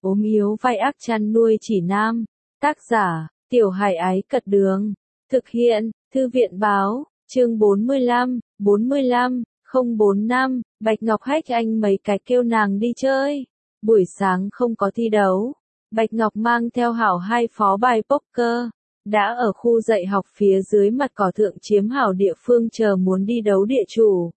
ốm yếu vai ác chăn nuôi chỉ nam. Tác giả, Tiểu Hải Ái Cật Đường. Thực hiện, Thư viện Báo, chương 45, 045, Bạch Ngọc hách anh mấy cái kêu nàng đi chơi. Buổi sáng không có thi đấu. Bạch Ngọc mang theo Hảo hai phó bài poker. Đã ở khu dạy học phía dưới mặt cỏ thượng chiếm hảo địa phương chờ muốn đi đấu địa chủ.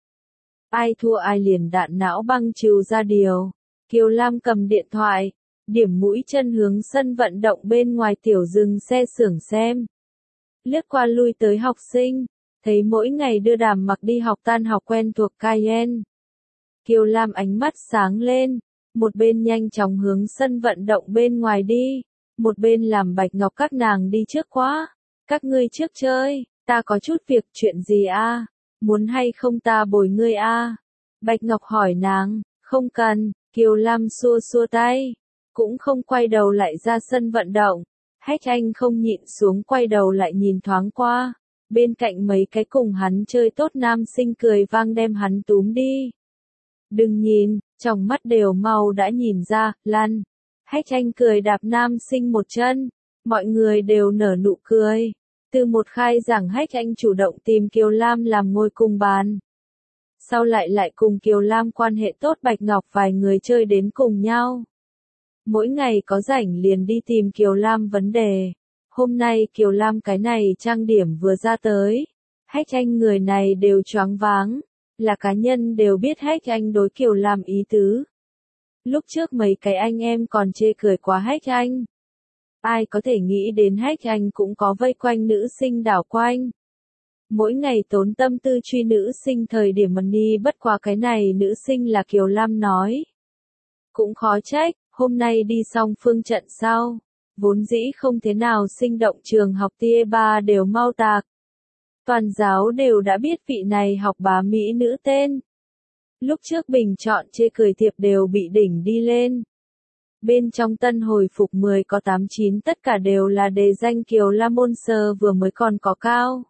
Ai thua ai liền đạn não băng trừ ra điều. Kiều Lam cầm điện thoại, điểm mũi chân hướng sân vận động bên ngoài tiểu dừng xe xưởng xem. Lướt qua lui tới học sinh, thấy mỗi ngày đưa Đàm Mặc đi học tan học quen thuộc Cayenne. Kiều Lam ánh mắt sáng lên, một bên nhanh chóng hướng sân vận động bên ngoài đi, một bên làm Bạch Ngọc các nàng đi trước quá. Các ngươi trước chơi, ta có chút việc, chuyện gì a? Muốn hay không ta bồi ngươi a? Bạch Ngọc hỏi nàng. Không cần. Kiều Lam xua xua tay, cũng không quay đầu lại ra sân vận động. Hách anh không nhịn xuống quay đầu lại nhìn thoáng qua, bên cạnh mấy cái cùng hắn chơi tốt nam sinh cười vang đem hắn túm đi. Đừng nhìn, trong mắt đều mau đã nhìn ra, lăn. Hách anh cười đạp nam sinh một chân, mọi người đều nở nụ cười. Từ một khai giảng Hách anh chủ động tìm Kiều Lam làm ngồi cùng bàn. Sau lại cùng Kiều Lam quan hệ tốt, Bạch Ngọc vài người chơi đến cùng nhau. Mỗi ngày có rảnh liền đi tìm Kiều Lam vấn đề. Hôm nay Kiều Lam cái này trang điểm vừa ra tới. Hách anh người này đều choáng váng. Là cá nhân đều biết Hách anh đối Kiều Lam ý tứ. Lúc trước mấy cái anh em còn chê cười quá Hách anh. Ai có thể nghĩ đến Hách anh cũng có vây quanh nữ sinh đảo quanh. Mỗi ngày tốn tâm tư truy nữ sinh thời điểm money, bất quá cái này nữ sinh là Kiều Lam nói. Cũng khó trách, hôm nay đi xong phương trận sau. Vốn dĩ không thế nào sinh động trường học tia 3 đều mau tạc. Toàn giáo đều đã biết vị này học bá mỹ nữ tên. Lúc trước bình chọn chê cười thiệp đều bị đỉnh đi lên. Bên trong tân hồi phục 10 có 8-9 tất cả đều là đề danh Kiều Lam môn sơ vừa mới còn có cao.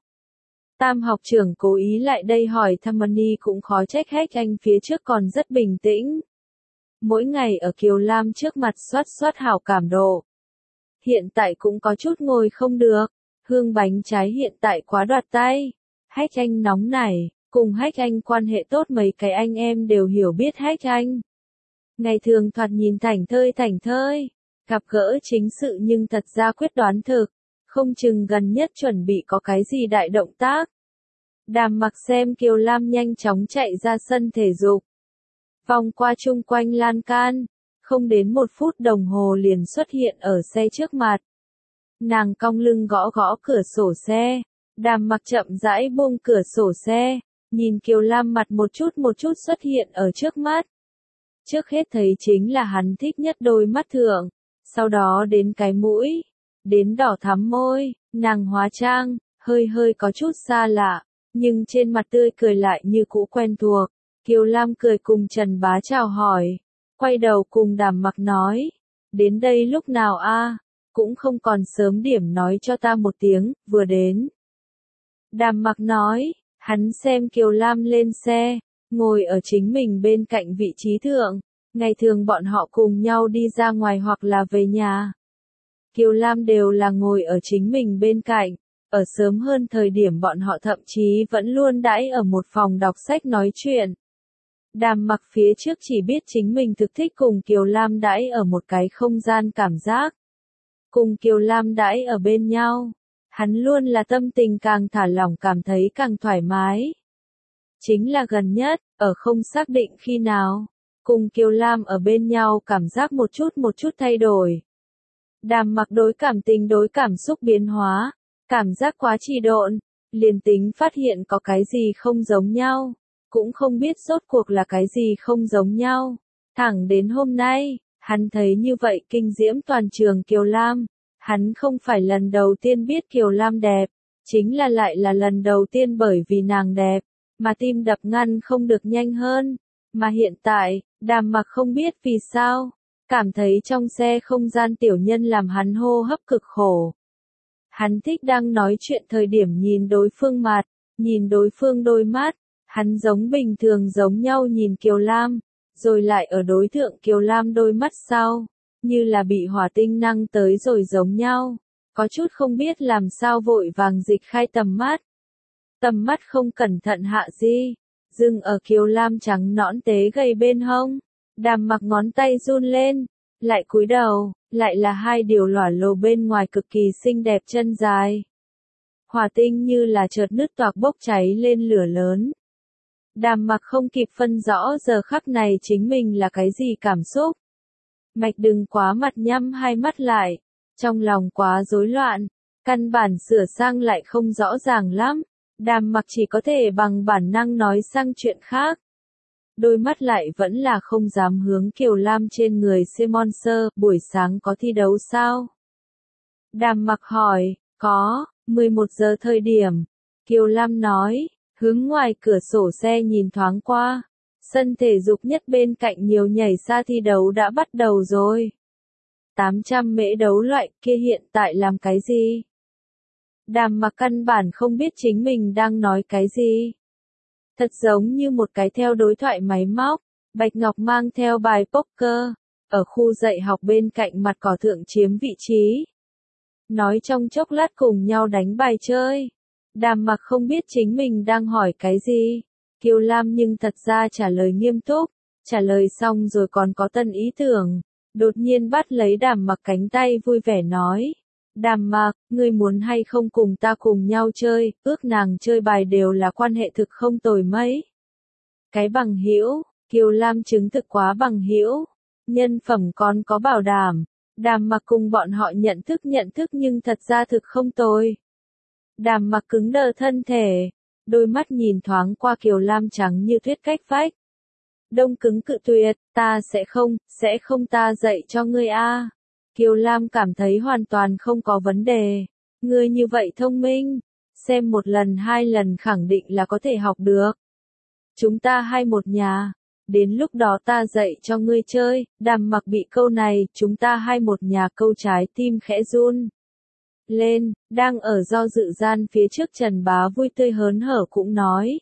Tam học trưởng cố ý lại đây hỏi thăm money cũng khó trách Hách anh phía trước còn rất bình tĩnh. Mỗi ngày ở Kiều Lam trước mặt soát hảo cảm độ. Hiện tại cũng có chút ngồi không được, hương bánh trái hiện tại quá đoạt tay. Hách anh nóng nảy, cùng Hách anh quan hệ tốt mấy cái anh em đều hiểu biết Hách anh. Ngày thường thoạt nhìn thảnh thơi, gặp gỡ chính sự nhưng thật ra quyết đoán thực, không chừng gần nhất chuẩn bị có cái gì đại động tác. Đàm Mặc xem Kiều Lam nhanh chóng chạy ra sân thể dục. Vòng qua chung quanh lan can, không đến 1 phút đồng hồ liền xuất hiện ở xe trước mặt. Nàng cong lưng gõ cửa sổ xe, Đàm Mặc chậm rãi buông cửa sổ xe, nhìn Kiều Lam mặt một chút xuất hiện ở trước mắt. Trước hết thấy chính là hắn thích nhất đôi mắt thượng, sau đó đến cái mũi, đến đỏ thắm môi, nàng hóa trang, hơi có chút xa lạ, nhưng trên mặt tươi cười lại như cũ quen thuộc. Kiều Lam cười cùng Trần Bá chào hỏi, quay đầu cùng Đàm Mặc nói, đến đây lúc nào a? Cũng không còn sớm điểm nói cho ta một tiếng, vừa đến. Đàm Mặc nói, hắn xem Kiều Lam lên xe, ngồi ở chính mình bên cạnh vị trí thượng, ngày thường bọn họ cùng nhau đi ra ngoài hoặc là về nhà. Kiều Lam đều là ngồi ở chính mình bên cạnh, ở sớm hơn thời điểm bọn họ thậm chí vẫn luôn đãi ở một phòng đọc sách nói chuyện. Đàm Mặc phía trước chỉ biết chính mình thực thích cùng Kiều Lam đãi ở một cái không gian cảm giác. Cùng Kiều Lam đãi ở bên nhau, hắn luôn là tâm tình càng thả lỏng cảm thấy càng thoải mái. Chính là gần nhất, ở không xác định khi nào, cùng Kiều Lam ở bên nhau cảm giác một chút thay đổi. Đàm Mặc đối cảm tình đối cảm xúc biến hóa, cảm giác quá trì độn, liền tính phát hiện có cái gì không giống nhau, cũng không biết rốt cuộc là cái gì không giống nhau. Thẳng đến hôm nay, hắn thấy như vậy kinh diễm toàn trường Kiều Lam, hắn không phải lần đầu tiên biết Kiều Lam đẹp, chính là lại là lần đầu tiên bởi vì nàng đẹp, mà tim đập ngăn không được nhanh hơn. Mà hiện tại, Đàm Mặc không biết vì sao, cảm thấy trong xe không gian tiểu nhân làm hắn hô hấp cực khổ. Hắn thích đang nói chuyện thời điểm nhìn đối phương mặt, nhìn đối phương đôi mắt, hắn giống bình thường giống nhau nhìn Kiều Lam, rồi lại ở đối thượng Kiều Lam đôi mắt sau, như là bị hỏa tinh năng tới rồi giống nhau, có chút không biết làm sao vội vàng dịch khai tầm mắt. Tầm mắt không cẩn thận hạ di, dừng ở Kiều Lam trắng nõn tế gầy bên hông, Đàm Mặc ngón tay run lên, lại cúi đầu, lại là hai điều lỏa lồ bên ngoài cực kỳ xinh đẹp chân dài. Hỏa tinh như là chợt nứt toạc bốc cháy lên lửa lớn. Đàm Mặc không kịp phân rõ giờ khắc này chính mình là cái gì cảm xúc. Mạch đừng quá mặt nhắm hai mắt lại, trong lòng quá rối loạn, căn bản sửa sang lại không rõ ràng lắm. Đàm Mặc chỉ có thể bằng bản năng nói sang chuyện khác. Đôi mắt lại vẫn là không dám hướng Kiều Lam trên người Monster, buổi sáng có thi đấu sao? Đàm Mặc hỏi, có, 11 giờ thời điểm. Kiều Lam nói, hướng ngoài cửa sổ xe nhìn thoáng qua. Sân thể dục nhất bên cạnh nhiều nhảy xa thi đấu đã bắt đầu rồi. 800 mễ đấu loại kia hiện tại làm cái gì? Đàm Mặc căn bản không biết chính mình đang nói cái gì. Thật giống như một cái theo đối thoại máy móc. Bạch Ngọc mang theo bài poker, ở khu dạy học bên cạnh mặt cỏ thượng chiếm vị trí. Nói trong chốc lát cùng nhau đánh bài chơi. Đàm Mặc không biết chính mình đang hỏi cái gì. Kiều Lam nhưng thật ra trả lời nghiêm túc. Trả lời xong rồi còn có tân ý tưởng. Đột nhiên bắt lấy Đàm Mặc cánh tay vui vẻ nói. Đàm Mặc, ngươi muốn hay không cùng ta cùng nhau chơi, ước nàng chơi bài đều là quan hệ thực không tồi mấy. Cái bằng hữu, Kiều Lam chứng thực quá bằng hữu, nhân phẩm còn có bảo đảm. Đàm Mặc cùng bọn họ nhận thức nhưng thật ra thực không tồi. Đàm Mặc cứng đờ thân thể, đôi mắt nhìn thoáng qua Kiều Lam trắng như tuyết cách vách. Đông cứng cự tuyệt, ta sẽ không ta dạy cho ngươi a. Kiều Lam cảm thấy hoàn toàn không có vấn đề. Ngươi như vậy thông minh, xem một lần hai lần khẳng định là có thể học được. Chúng ta hai một nhà, đến lúc đó ta dạy cho ngươi chơi. Đàm Mặc bị câu này, chúng ta hai một nhà câu trái tim khẽ run lên, đang ở do dự gian phía trước Trần Bá vui tươi hớn hở cũng nói.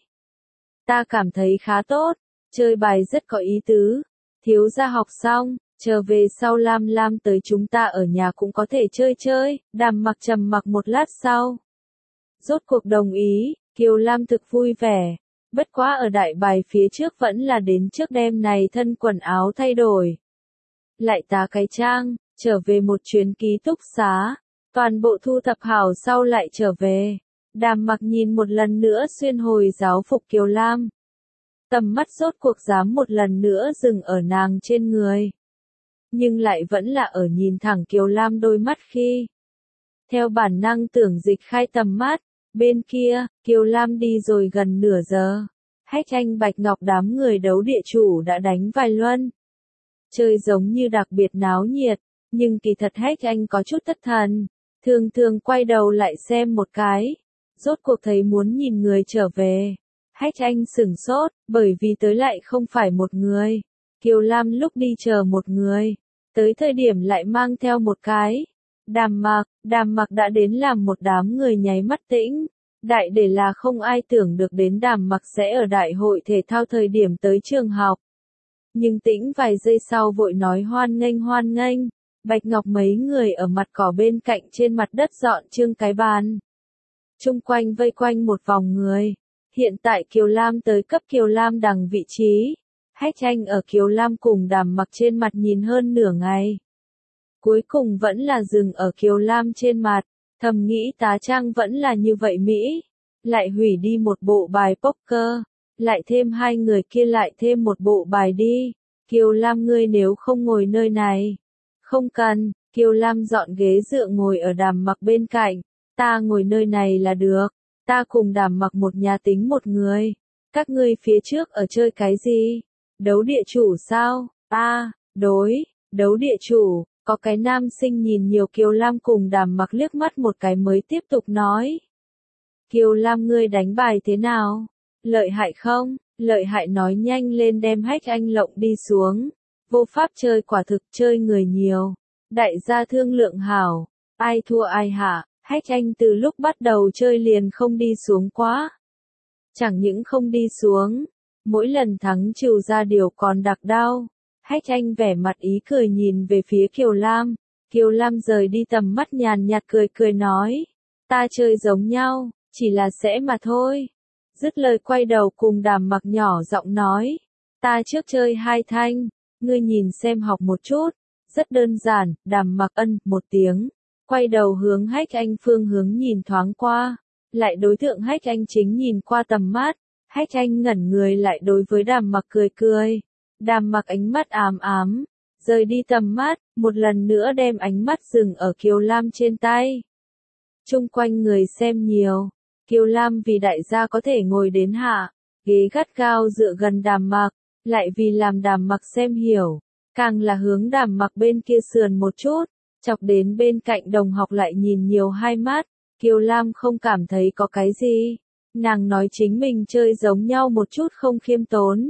Ta cảm thấy khá tốt, chơi bài rất có ý tứ, thiếu gia học xong, trở về sau Lam tới chúng ta ở nhà cũng có thể chơi. Đàm Mặc trầm mặc một lát sau. Rốt cuộc đồng ý, Kiều Lam thực vui vẻ, bất quá ở đại bài phía trước vẫn là đến trước đêm này thân quần áo thay đổi. Lại tá cái trang, trở về một chuyến ký túc xá. Toàn bộ thu thập hảo sau lại trở về. Đàm Mặc nhìn một lần nữa xuyên hồi giáo phục Kiều Lam. Tầm mắt rốt cuộc dám một lần nữa dừng ở nàng trên người. Nhưng lại vẫn là ở nhìn thẳng Kiều Lam đôi mắt khi. Theo bản năng tưởng dịch khai tầm mắt. Bên kia, Kiều Lam đi rồi gần nửa giờ. Hách Anh Bạch Ngọc đám người đấu địa chủ đã đánh vài luân. Chơi giống như đặc biệt náo nhiệt. Nhưng kỳ thật Hách Anh có chút thất thần. Thường quay đầu lại xem một cái. Rốt cuộc thấy muốn nhìn người trở về. Hách Anh sửng sốt, bởi vì tới lại không phải một người. Kiều Lam lúc đi chờ một người. Tới thời điểm lại mang theo một cái. Đàm Mặc đã đến làm một đám người nháy mắt tĩnh. Đại để là không ai tưởng được đến Đàm Mặc sẽ ở đại hội thể thao thời điểm tới trường học. Nhưng tĩnh vài giây sau vội nói hoan nghênh. Bạch Ngọc mấy người ở mặt cỏ bên cạnh trên mặt đất dọn trương cái bàn. Trung quanh vây quanh một vòng người. Hiện tại Kiều Lam tới cấp Kiều Lam đằng vị trí. Hách Anh ở Kiều Lam cùng Đàm Mặc trên mặt nhìn hơn nửa ngày. Cuối cùng vẫn là dừng ở Kiều Lam trên mặt. Thầm nghĩ tá trang vẫn là như vậy Mỹ. Lại hủy đi một bộ bài poker. Lại thêm hai người kia lại thêm một bộ bài đi. Kiều Lam ngươi nếu không ngồi nơi này. Không cần, Kiều Lam dọn ghế dựa ngồi ở Đàm Mặc bên cạnh. Ta ngồi nơi này là được. Ta cùng Đàm Mặc một nhà tính một người. Các ngươi phía trước ở chơi cái gì? Đấu địa chủ sao? Đấu địa chủ. Có cái nam sinh nhìn nhiều Kiều Lam cùng Đàm Mặc liếc mắt một cái mới tiếp tục nói. Kiều Lam ngươi đánh bài thế nào? Lợi hại không? Lợi hại nói nhanh lên đem Hách Anh lộng đi xuống. Vô pháp chơi quả thực chơi người nhiều. Đại gia thương lượng hảo. Ai thua ai hạ. Hách Anh từ lúc bắt đầu chơi liền không đi xuống quá. Chẳng những không đi xuống. Mỗi lần thắng trừ ra điều còn đặc đau. Hách Anh vẻ mặt ý cười nhìn về phía Kiều Lam. Kiều Lam rời đi tầm mắt nhàn nhạt cười cười nói. Ta chơi giống nhau, chỉ là sẽ mà thôi. Dứt lời quay đầu cùng Đàm Mặc nhỏ giọng nói. Ta trước chơi 2 thanh, ngươi nhìn xem học một chút. Rất đơn giản, Đàm Mặc ân một tiếng. Quay đầu hướng Hách Anh phương hướng nhìn thoáng qua. Lại đối tượng Hách Anh chính nhìn qua tầm mắt. Hách Anh ngẩn người lại đối với Đàm Mặc cười cười. Đàm Mặc ánh mắt ám ám. Rời đi tầm mắt, một lần nữa đem ánh mắt dừng ở Kiều Lam trên tay. Chung quanh người xem nhiều. Kiều Lam vì đại gia có thể ngồi đến hạ, ghế gắt gao dựa gần Đàm Mặc, lại vì làm Đàm Mặc xem hiểu, càng là hướng Đàm Mặc bên kia sườn một chút, chọc đến bên cạnh đồng học lại nhìn nhiều hai mắt. Kiều Lam không cảm thấy có cái gì, nàng nói chính mình chơi giống nhau một chút không khiêm tốn.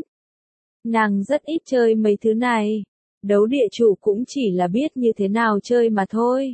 Nàng rất ít chơi mấy thứ này, đấu địa chủ cũng chỉ là biết như thế nào chơi mà thôi.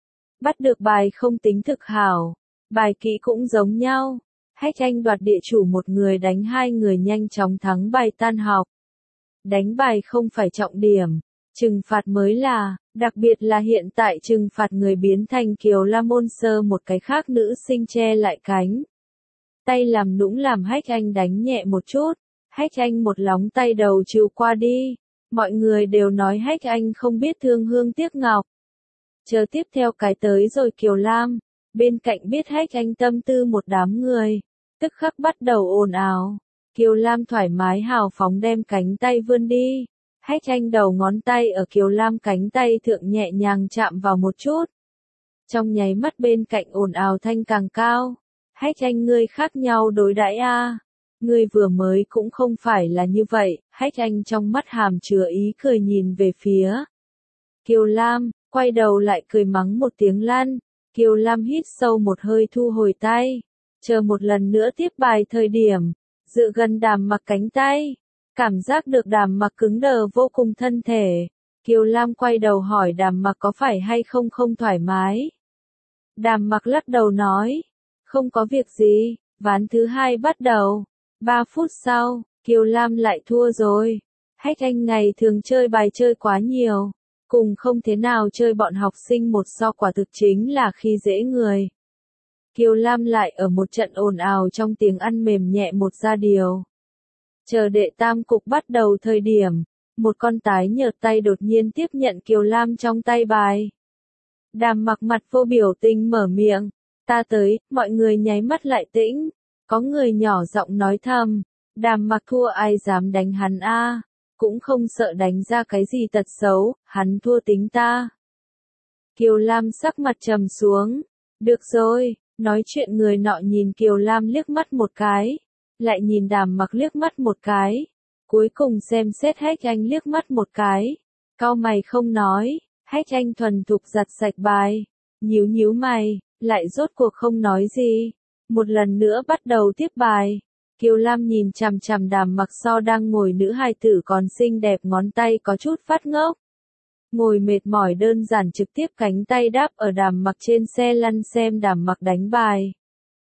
Bắt được bài không tính thực hảo, bài kỹ cũng giống nhau. Hách Anh đoạt địa chủ một người đánh 2 người nhanh chóng thắng bài tan học. Đánh bài không phải trọng điểm, trừng phạt mới là, đặc biệt là hiện tại trừng phạt người biến thành Kiều Lam môn sơ một cái khác nữ sinh che lại cánh. Tay làm nũng làm Hách Anh đánh nhẹ một chút, Hách Anh một lóng tay đầu chiều qua đi. Mọi người đều nói Hách Anh không biết thương hương tiếc ngọc. Chờ tiếp theo cái tới rồi Kiều Lam, bên cạnh biết Hách Anh tâm tư một đám người, tức khắc bắt đầu ồn ào. Kiều Lam thoải mái hào phóng đem cánh tay vươn đi. Hách Anh đầu ngón tay ở Kiều Lam cánh tay thượng nhẹ nhàng chạm vào một chút. Trong nháy mắt bên cạnh ồn ào thanh càng cao. Hách Anh ngươi khác nhau đối đãi a. Ngươi vừa mới cũng không phải là như vậy. Hách Anh trong mắt hàm chứa ý cười nhìn về phía Kiều Lam, quay đầu lại cười mắng một tiếng lăn. Kiều Lam hít sâu một hơi thu hồi tay, chờ một lần nữa tiếp bài thời điểm, dựa gần Đàm Mặc cánh tay, cảm giác được Đàm Mặc cứng đờ vô cùng thân thể. Kiều Lam quay đầu hỏi Đàm Mặc có phải hay không không thoải mái. Đàm Mặc lắc đầu nói, không có việc gì. Ván thứ 2 bắt đầu. 3 phút sau, Kiều Lam lại thua rồi. Hách Anh ngày thường chơi bài chơi quá nhiều, cùng không thế nào chơi bọn học sinh một so quả thực chính là khi dễ người. Kiều Lam lại ở một trận ồn ào trong tiếng ăn mềm nhẹ một ra điều. Chờ đệ tam cục bắt đầu thời điểm, một con tái nhợt tay đột nhiên tiếp nhận Kiều Lam trong tay bài. Đàm Mặc mặt vô biểu tình mở miệng, ta tới, mọi người nháy mắt lại tĩnh, có người nhỏ giọng nói thầm, Đàm Mặc thua ai dám đánh hắn a, cũng không sợ đánh ra cái gì tật xấu, hắn thua tính ta. Kiều Lam sắc mặt trầm xuống, được rồi, nói chuyện người nọ nhìn Kiều Lam liếc mắt một cái, lại nhìn Đàm Mặc liếc mắt một cái, cuối cùng xem xét Hách Anh liếc mắt một cái, cau mày không nói. Hách Anh thuần thục giặt sạch bài, nhíu nhíu mày, lại rốt cuộc không nói gì. Một lần nữa bắt đầu tiếp bài. Kiều Lam nhìn chằm chằm Đàm Mặc so đang ngồi nữ hài tử còn xinh đẹp ngón tay có chút phát ngốc. Ngồi mệt mỏi đơn giản trực tiếp cánh tay đáp ở Đàm Mặc trên xe lăn xem Đàm Mặc đánh bài.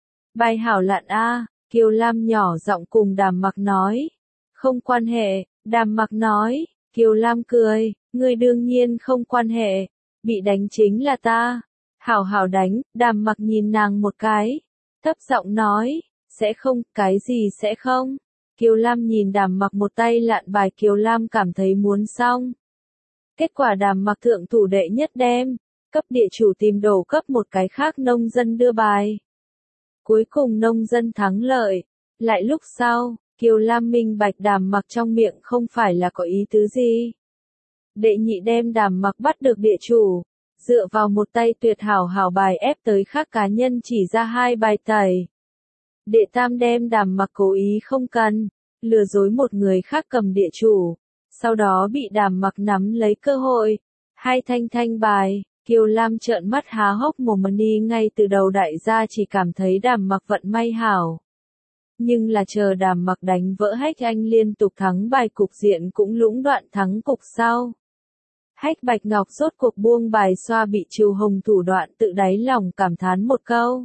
Bài hảo lạn a, Kiều Lam nhỏ giọng cùng Đàm Mặc nói. Không quan hệ, Đàm Mặc nói. Kiều Lam cười, ngươi đương nhiên không quan hệ, bị đánh chính là ta. Hảo hảo đánh, Đàm Mặc nhìn nàng một cái, thấp giọng nói, sẽ không, cái gì sẽ không. Kiều Lam nhìn Đàm Mặc một tay lạn bài, Kiều Lam cảm thấy muốn xong. Kết quả Đàm Mặc thượng thủ đệ nhất đem, cấp địa chủ tìm đổ cấp một cái khác nông dân đưa bài. Cuối cùng nông dân thắng lợi, lại lúc sau, Kiều Lam minh bạch Đàm Mặc trong miệng không phải là có ý tứ gì. Đệ nhị đem Đàm Mặc bắt được địa chủ, dựa vào một tay tuyệt hảo hảo bài ép tới khác cá nhân chỉ ra 2 bài tẩy. Đệ tam đem Đàm Mặc cố ý không cần, lừa dối một người khác cầm địa chủ, sau đó bị Đàm Mặc nắm lấy cơ hội. 2 thanh bài, Kiều Lam trợn mắt há hốc mồm đi, ngay từ đầu đại gia chỉ cảm thấy Đàm Mặc vận may hảo. Nhưng là chờ Đàm Mặc đánh vỡ Hách Anh liên tục thắng bài, cục diện cũng lũng đoạn thắng cục sau. Hách Bạch Ngọc rốt cuộc buông bài xoa bị trừ hồng thủ đoạn, tự đáy lòng cảm thán một câu.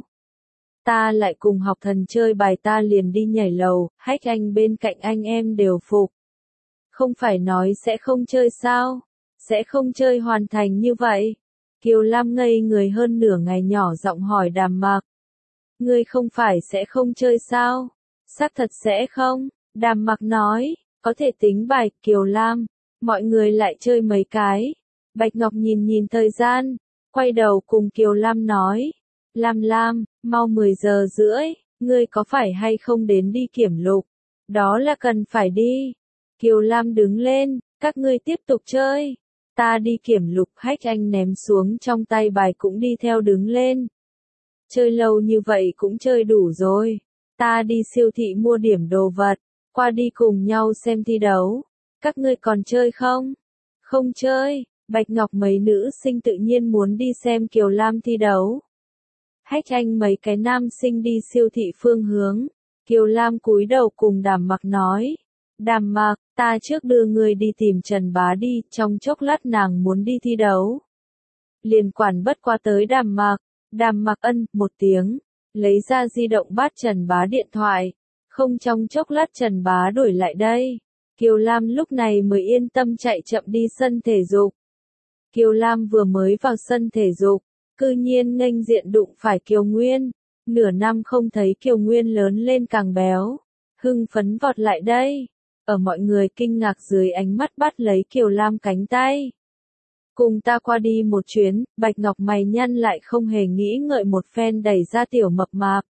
Ta lại cùng học thần chơi bài, ta liền đi nhảy lầu. Hách Anh bên cạnh anh em đều phục. Không phải nói sẽ không chơi sao? Sẽ không chơi hoàn thành như vậy. Kiều Lam ngây người hơn nửa ngày nhỏ giọng hỏi Đàm Mặc. Ngươi không phải sẽ không chơi sao? Xác thật sẽ không? Đàm Mặc nói, có thể tính bài, Kiều Lam. Mọi người lại chơi mấy cái. Bạch Ngọc nhìn nhìn thời gian, quay đầu cùng Kiều Lam nói. Lam Lam, mau 10 giờ rưỡi, ngươi có phải hay không đến đi kiểm lục? Đó là cần phải đi. Kiều Lam đứng lên, các ngươi tiếp tục chơi. Ta đi kiểm lục. Hách Anh ném xuống trong tay bài cũng đi theo đứng lên. Chơi lâu như vậy cũng chơi đủ rồi. Ta đi siêu thị mua điểm đồ vật, qua đi cùng nhau xem thi đấu. Các ngươi còn chơi không? Không chơi. Bạch Ngọc mấy nữ sinh tự nhiên muốn đi xem Kiều Lam thi đấu. Hách Anh mấy cái nam sinh đi siêu thị phương hướng. Kiều Lam cúi đầu cùng Đàm Mặc nói. Đàm Mặc, ta trước đưa người đi tìm Trần Bá đi, trong chốc lát nàng muốn đi thi đấu. Liền quản bất qua tới Đàm Mặc. Đàm Mặc ân, một tiếng, lấy ra di động bắt Trần Bá điện thoại. Không trong chốc lát Trần Bá đuổi lại đây. Kiều Lam lúc này mới yên tâm chạy chậm đi sân thể dục. Kiều Lam vừa mới vào sân thể dục, cư nhiên nghênh diện đụng phải Kiều Nguyên. Nửa năm không thấy Kiều Nguyên lớn lên càng béo. Hưng phấn vọt lại đây. Ở mọi người kinh ngạc dưới ánh mắt bắt lấy Kiều Lam cánh tay. Cùng ta qua đi một chuyến. Bạch Ngọc mày nhăn lại không hề nghĩ ngợi một phen đẩy ra tiểu mập mạp.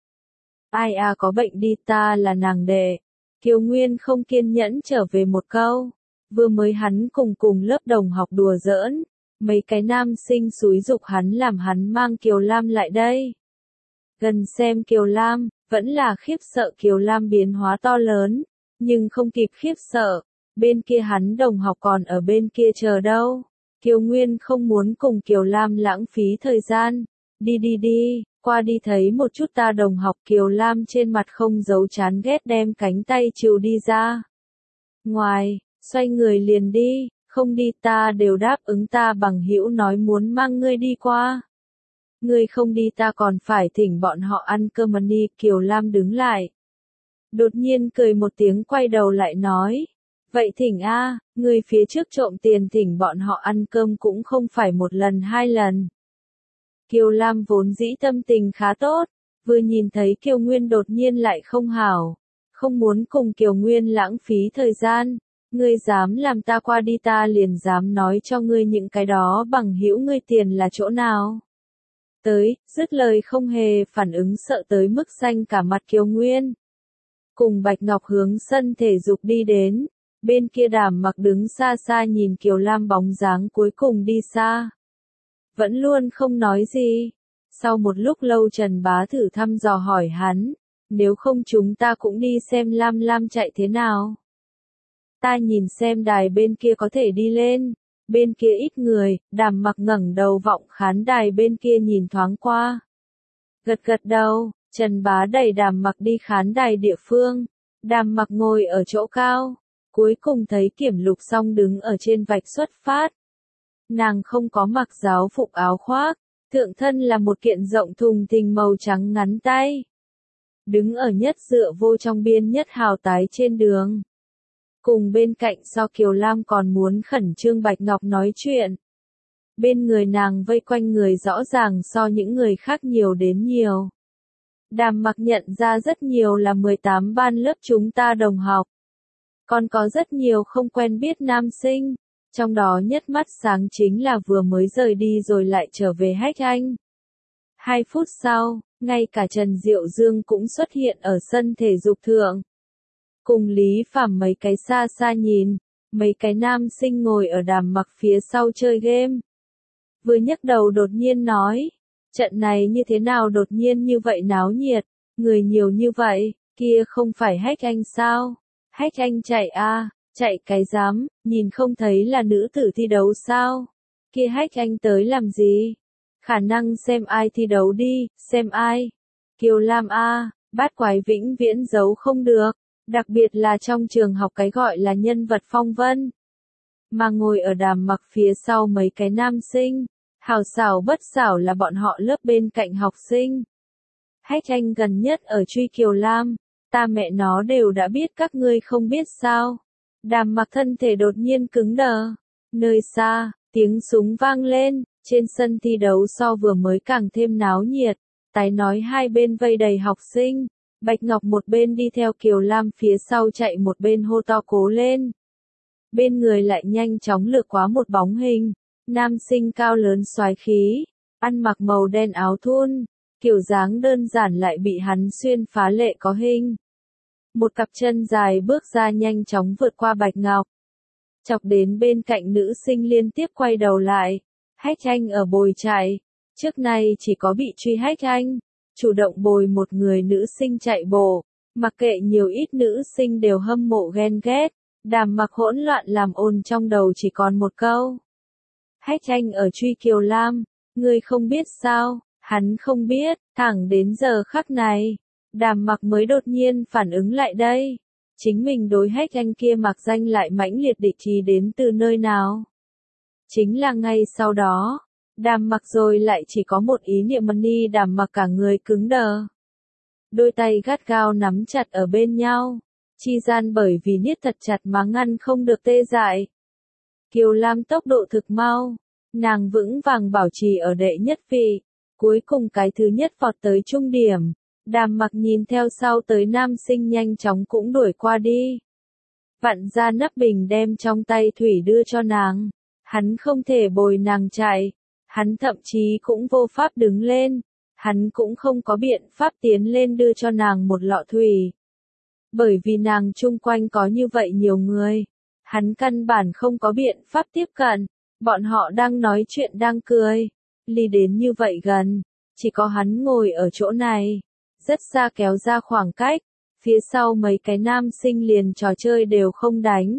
Ai à có bệnh đi, ta là nàng đệ. Kiều Nguyên không kiên nhẫn trở về một câu. Vừa mới hắn cùng lớp đồng học đùa giỡn. Mấy cái nam sinh xúi giục hắn làm hắn mang Kiều Lam lại đây. Gần xem Kiều Lam, vẫn là khiếp sợ Kiều Lam biến hóa to lớn. Nhưng không kịp khiếp sợ. Bên kia hắn đồng học còn ở bên kia chờ đâu. Kiều Nguyên không muốn cùng Kiều Lam lãng phí thời gian. Đi, qua đi thấy một chút ta đồng học. Kiều Lam trên mặt không giấu chán ghét đem cánh tay trừ đi ra. Ngoài, xoay người liền đi, không đi ta đều đáp ứng, ta bằng hữu nói muốn mang ngươi đi qua. Ngươi không đi ta còn phải thỉnh bọn họ ăn cơm đi. Kiều Lam đứng lại. Đột nhiên cười một tiếng quay đầu lại nói. Vậy thỉnh a, người phía trước trộm tiền thỉnh bọn họ ăn cơm cũng không phải một lần hai lần. Kiều Lam vốn dĩ tâm tình khá tốt, vừa nhìn thấy Kiều Nguyên đột nhiên lại không hảo, không muốn cùng Kiều Nguyên lãng phí thời gian. Ngươi dám làm ta qua đi ta liền dám nói cho ngươi những cái đó bằng hữu ngươi tiền là chỗ nào. Tới, dứt lời không hề phản ứng sợ tới mức xanh cả mặt Kiều Nguyên. Cùng Bạch Ngọc hướng sân thể dục đi đến. Bên kia Đàm Mặc đứng xa xa nhìn Kiều Lam bóng dáng cuối cùng đi xa. Vẫn luôn không nói gì. Sau một lúc lâu Trần Bá thử thăm dò hỏi hắn. Nếu không chúng ta cũng đi xem Lam Lam chạy thế nào. Ta nhìn xem đài bên kia có thể đi lên. Bên kia ít người. Đàm Mặc ngẩng đầu vọng khán đài bên kia nhìn thoáng qua. Gật đầu. Trần Bá đẩy Đàm Mặc đi khán đài địa phương. Đàm Mặc ngồi ở chỗ cao. Cuối cùng thấy kiểm lục xong đứng ở trên vạch xuất phát. Nàng không có mặc giáo phục áo khoác. Thượng thân là một kiện rộng thùng thình màu trắng ngắn tay. Đứng ở nhất dựa vô trong biên nhất hào tái trên đường. Cùng bên cạnh so Kiều Lam còn muốn khẩn trương Bạch Ngọc nói chuyện. Bên người nàng vây quanh người rõ ràng so những người khác nhiều đến nhiều. Đàm Mặc nhận ra rất nhiều là 18 ban lớp chúng ta đồng học. Còn có rất nhiều không quen biết nam sinh. Trong đó nhất mắt sáng chính là vừa mới rời đi rồi lại trở về Hách Anh. 2 phút sau, ngay cả Trần Diệu Dương cũng xuất hiện ở sân thể dục thượng. Cùng Lý Phàm mấy cái xa xa nhìn, mấy cái nam sinh ngồi ở Đàm Mặc phía sau chơi game. Vừa nhấc đầu đột nhiên nói, trận này như thế nào đột nhiên như vậy náo nhiệt, người nhiều như vậy, kia không phải Hách Anh sao? Hách Anh chạy a, chạy cái dám, nhìn không thấy là nữ tử thi đấu sao? Kia Hách Anh tới làm gì? Khả năng xem ai thi đấu đi, xem ai. Kiều Lam a, bát quái vĩnh viễn giấu không được, đặc biệt là trong trường học cái gọi là nhân vật phong vân. Mà ngồi ở Đàm Mặc phía sau mấy cái nam sinh, hào xảo bất xảo là bọn họ lớp bên cạnh học sinh. Hách Anh gần nhất ở truy Kiều Lam, ta mẹ nó đều đã biết các ngươi không biết sao. Đàm Mặc thân thể đột nhiên cứng đờ. Nơi xa, tiếng súng vang lên, trên sân thi đấu so vừa mới càng thêm náo nhiệt. Tái nói hai bên vây đầy học sinh, Bạch Ngọc một bên đi theo Kiều Lam phía sau chạy một bên hô to cố lên. Bên người lại nhanh chóng lướt qua một bóng hình, nam sinh cao lớn soái khí, ăn mặc màu đen áo thun, kiểu dáng đơn giản lại bị hắn xuyên phá lệ có hình. Một cặp chân dài bước ra nhanh chóng vượt qua Bạch Ngọc. Chọc đến bên cạnh nữ sinh liên tiếp quay đầu lại. Hách Anh ở bồi chạy. Trước nay chỉ có bị truy Hách Anh. Chủ động bồi một người nữ sinh chạy bộ. Mặc kệ nhiều ít nữ sinh đều hâm mộ ghen ghét. Đàm Mặc hỗn loạn làm ồn trong đầu chỉ còn một câu. Hách Anh ở truy Kiều Lam. Ngươi không biết sao? Hắn không biết. Thẳng đến giờ khắc này. Đàm Mặc mới đột nhiên phản ứng lại đây. Chính mình đối Hách Anh kia mặc danh lại mãnh liệt địch ý đến từ nơi nào? Chính là ngay sau đó, Đàm Mặc rồi lại chỉ có một ý niệm money. Đàm Mặc cả người cứng đờ. Đôi tay gắt gao nắm chặt ở bên nhau, chi gian bởi vì niết thật chặt mà ngăn không được tê dại. Kiều Lam tốc độ thực mau, nàng vững vàng bảo trì ở đệ nhất vị, cuối cùng cái thứ nhất vọt tới trung điểm. Đàm Mặc nhìn theo sau tới nam sinh nhanh chóng cũng đuổi qua đi. Vặn ra nắp bình đem trong tay thủy đưa cho nàng. Hắn không thể bồi nàng chạy. Hắn thậm chí cũng vô pháp đứng lên. Hắn cũng không có biện pháp tiến lên đưa cho nàng một lọ thủy. Bởi vì nàng chung quanh có như vậy nhiều người. Hắn căn bản không có biện pháp tiếp cận. Bọn họ đang nói chuyện đang cười. Ly đến như vậy gần. Chỉ có hắn ngồi ở chỗ này. Rất xa kéo ra khoảng cách, phía sau mấy cái nam sinh liền trò chơi đều không đánh.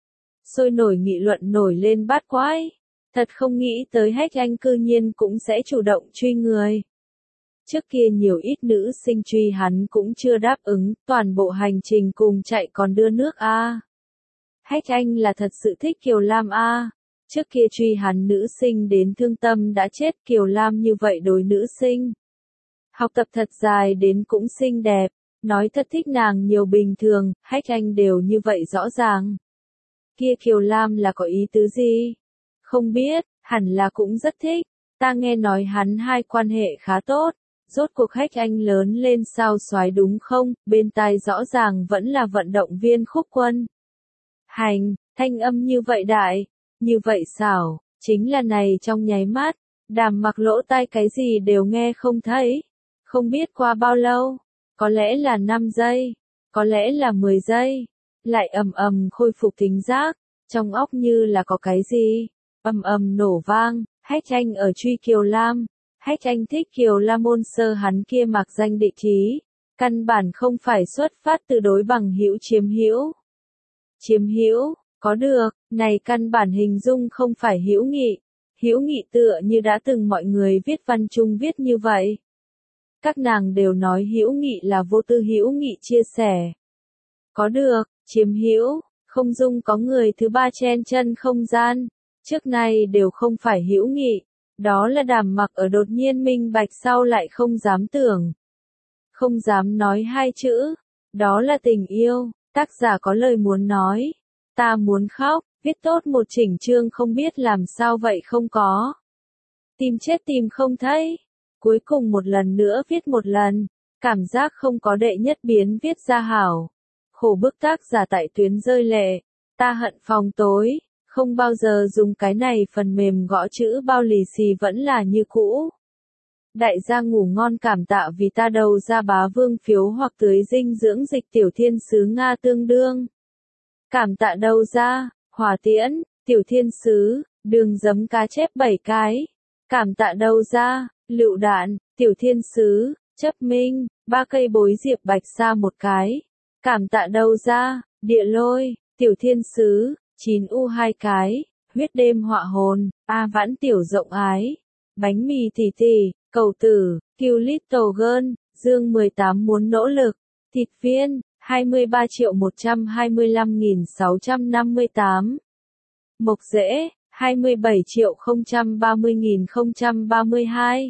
Sôi nổi nghị luận nổi lên bát quái, thật không nghĩ tới Hách Anh cư nhiên cũng sẽ chủ động truy người. Trước kia nhiều ít nữ sinh truy hắn cũng chưa đáp ứng, toàn bộ hành trình cùng chạy còn đưa nước a. Hách Anh là thật sự thích Kiều Lam a. Trước kia truy hắn nữ sinh đến thương tâm đã chết, Kiều Lam như vậy đối nữ sinh. Học tập thật dài đến cũng xinh đẹp, nói thật thích nàng nhiều bình thường, Hách Anh đều như vậy rõ ràng. Kia Kiều Lam là có ý tứ gì? Không biết, hẳn là cũng rất thích, ta nghe nói hắn hai quan hệ khá tốt, rốt cuộc Hách Anh lớn lên sao soái đúng không, bên tai rõ ràng vẫn là vận động viên Khúc Quân. Hành, thanh âm như vậy đại, như vậy xảo, chính là này trong nháy mắt, Đàm Mặc lỗ tai cái gì đều nghe không thấy. Không biết qua bao lâu, có lẽ là 5 giây, có lẽ là 10 giây, lại ầm ầm khôi phục thính giác, trong óc như là có cái gì, ầm ầm nổ vang. Hách Anh ở truy Kiều Lam, Hách Anh thích Kiều Lam môn sơ hắn kia mặc danh địch ý, căn bản không phải xuất phát từ đối bằng hữu chiếm hữu. Chiếm hữu, có được, này căn bản hình dung không phải hữu nghị. Hữu nghị tựa như đã từng mọi người viết văn chung viết như vậy. Các nàng đều nói hữu nghị là vô tư hữu nghị chia sẻ. Có được, chiếm hữu, không dung có người thứ ba chen chân không gian. Trước nay đều không phải hữu nghị. Đó là Đàm Mặc ở đột nhiên minh bạch sau lại không dám tưởng. Không dám nói hai chữ. Đó là tình yêu. Tác giả có lời muốn nói. Ta muốn khóc, viết tốt một chỉnh chương không biết làm sao vậy không có. Tìm chết tìm không thấy. Cuối cùng một lần nữa viết một lần, cảm giác không có đệ nhất biến viết ra hảo. Khổ bức tác giả tại tuyến rơi lệ, ta hận phòng tối, không bao giờ dùng cái này phần mềm gõ chữ bao lì xì vẫn là như cũ. Đại gia ngủ ngon, cảm tạ vì ta đầu ra bá vương phiếu hoặc tưới dinh dưỡng dịch tiểu thiên sứ Nga tương đương. Cảm tạ đầu ra, hỏa tiễn, tiểu thiên sứ, đường giấm cá chép 7 cái. Cảm tạ đầu ra. Lựu đạn, tiểu thiên sứ, chấp minh, 3 cây bối diệp bạch sa 1 cái. Cảm tạ đầu ra, địa lôi, tiểu thiên sứ, 9U 2 cái. Huyết đêm họa hồn, A vãn tiểu rộng ái. Bánh mì tỷ tỷ, cầu tử, Kill Little Girl, Dương 18 muốn nỗ lực. Thịt viên, 23.125.658. Mộc rễ, 27.030.032.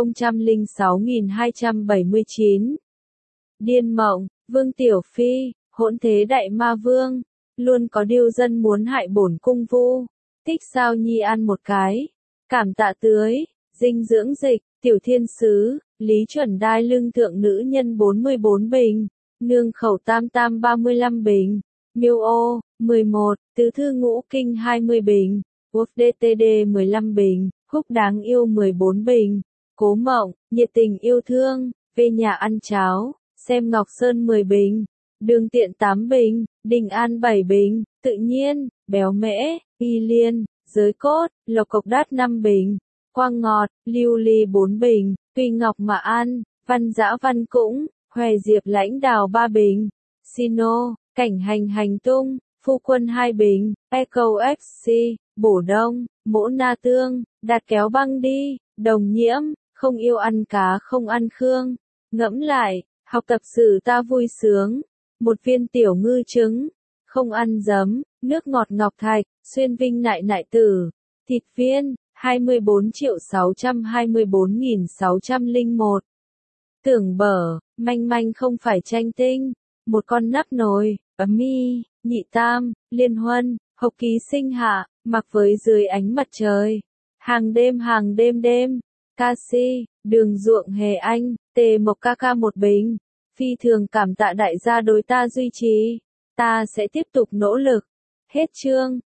40.006.279. Điên mộng, Vương Tiểu Phi, Hỗn thế đại ma vương, luôn có điều dân muốn hại bổn cung vu. Thích sao nhi ăn một cái. Cảm tạ tưới, dinh dưỡng dịch, tiểu thiên sứ, lý chuẩn đai lưng thượng nữ nhân 44 bình. Nương khẩu tam tam 35 bình. Miêu ô, 11, tứ thư ngũ kinh 20 bình. Wolf DTD 15 bình. Húc đáng yêu 14 bình. Cố mộng, nhiệt tình yêu thương, về nhà ăn cháo, xem Ngọc Sơn 10 bình. Đường tiện 8 bình, Đình An 7 bình, tự nhiên, béo mễ, y liên, giới cốt, lộc cộc đát 5 bình. Quang ngọt, lưu ly 4 bình, tùy ngọc mà ăn, văn dã văn cũng, hòe diệp lãnh đào 3 bình. Sino, cảnh hành hành tung, phu quân 2 bình, Echo FC, bổ đông, mỗ na tương, đạt kéo băng đi, đồng nhiễm, không yêu ăn cá không ăn khương. Ngẫm lại, học tập sử ta vui sướng. Một viên tiểu ngư trứng, không ăn giấm, nước ngọt ngọc thạch, xuyên vinh nại nại tử. Thịt viên, 24.624.601. Tưởng bở, manh manh không phải tranh tinh. Một con nắp nồi, ấm mi, nhị tam, liên huân, hộc ký sinh hạ, mặc với dưới ánh mặt trời. Hàng đêm đêm. Ca si, đường ruộng hề anh, tề mộc ca ca một bình. Phi thường cảm tạ đại gia đối ta duy trì. Ta sẽ tiếp tục nỗ lực. Hết chương.